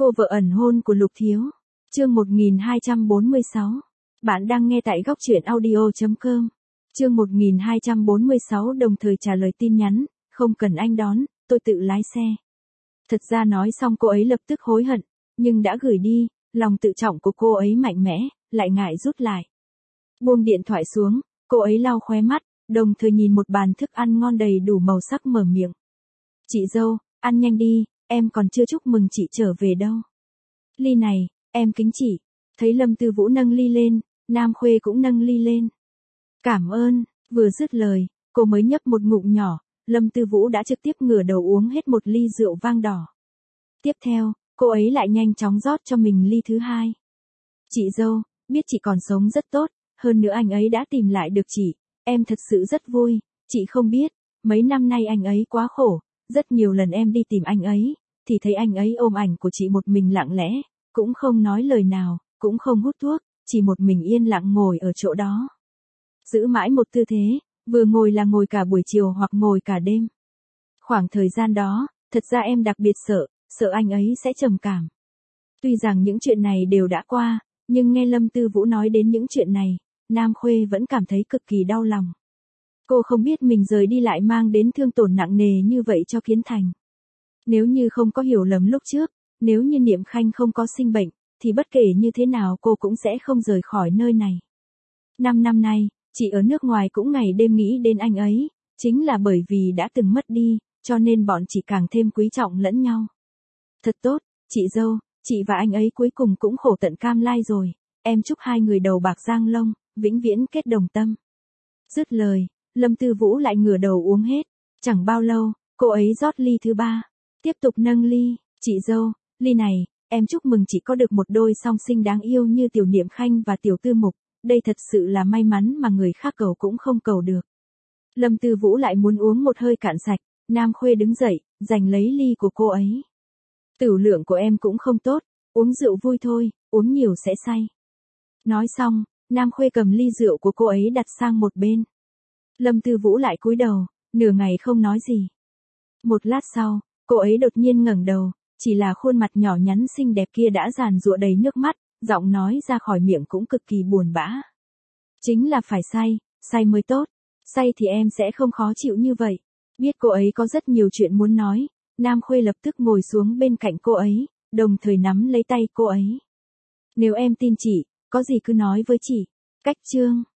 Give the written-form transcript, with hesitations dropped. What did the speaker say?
Cô vợ ẩn hôn của Lục Thiếu. Chương 1246. Bạn đang nghe tại góc truyện audio.com. Chương 1246 đồng thời trả lời tin nhắn, không cần anh đón, tôi tự lái xe. Thật ra nói xong cô ấy lập tức hối hận, nhưng đã gửi đi, lòng tự trọng của cô ấy mạnh mẽ, lại ngại rút lại. Buông điện thoại xuống, cô ấy lau khóe mắt, đồng thời nhìn một bàn thức ăn ngon đầy đủ màu sắc mở miệng. Chị dâu, ăn nhanh đi, em còn chưa chúc mừng chị trở về đâu. Ly này, em kính chị. Thấy Lâm Tư Vũ nâng ly lên, Nam Khuê cũng nâng ly lên. Cảm ơn, vừa dứt lời, cô mới nhấp một ngụm nhỏ, Lâm Tư Vũ đã trực tiếp ngửa đầu uống hết một ly rượu vang đỏ. Tiếp theo, cô ấy lại nhanh chóng rót cho mình ly thứ hai. Chị dâu, biết chị còn sống rất tốt, hơn nữa anh ấy đã tìm lại được chị, em thật sự rất vui, chị không biết, mấy năm nay anh ấy quá khổ, rất nhiều lần em đi tìm anh ấy, thì thấy anh ấy ôm ảnh của chị một mình lặng lẽ, cũng không nói lời nào, cũng không hút thuốc, chỉ một mình yên lặng ngồi ở chỗ đó. Giữ mãi một tư thế, vừa ngồi là ngồi cả buổi chiều hoặc ngồi cả đêm. Khoảng thời gian đó, thật ra em đặc biệt sợ anh ấy sẽ trầm cảm. Tuy rằng những chuyện này đều đã qua, nhưng nghe Lâm Tư Vũ nói đến những chuyện này, Nam Khuê vẫn cảm thấy cực kỳ đau lòng. Cô không biết mình rời đi lại mang đến thương tổn nặng nề như vậy cho Kiến Thành. Nếu như không có hiểu lầm lúc trước, nếu như Niệm Khanh không có sinh bệnh, thì bất kể như thế nào cô cũng sẽ không rời khỏi nơi này. 5 năm nay, chị ở nước ngoài cũng ngày đêm nghĩ đến anh ấy, chính là bởi vì đã từng mất đi, cho nên bọn chị càng thêm quý trọng lẫn nhau. Thật tốt, chị dâu, chị và anh ấy cuối cùng cũng khổ tận cam lai rồi, em chúc hai người đầu bạc răng long, vĩnh viễn kết đồng tâm. Dứt lời, Lâm Tư Vũ lại ngửa đầu uống hết, chẳng bao lâu, cô ấy rót ly thứ ba, tiếp tục nâng ly, chị dâu, ly này, em chúc mừng chị có được một đôi song sinh đáng yêu như Tiểu Niệm Khanh và Tiểu Tư Mục, đây thật sự là may mắn mà người khác cầu cũng không cầu được. Lâm Tư Vũ lại muốn uống một hơi cạn sạch, Nam Khuê đứng dậy, giành lấy ly của cô ấy. Tửu lượng của em cũng không tốt, uống rượu vui thôi, uống nhiều sẽ say. Nói xong, Nam Khuê cầm ly rượu của cô ấy đặt sang một bên. Lâm Tư Vũ lại cúi đầu, nửa ngày không nói gì. Một lát sau, cô ấy đột nhiên ngẩng đầu, chỉ là khuôn mặt nhỏ nhắn xinh đẹp kia đã giàn giụa đầy nước mắt, giọng nói ra khỏi miệng cũng cực kỳ buồn bã. Chính là phải say mới tốt, say thì em sẽ không khó chịu như vậy. Biết cô ấy có rất nhiều chuyện muốn nói, Nam Khuê lập tức ngồi xuống bên cạnh cô ấy, đồng thời nắm lấy tay cô ấy. Nếu em tin chị, có gì cứ nói với chị. Cách chương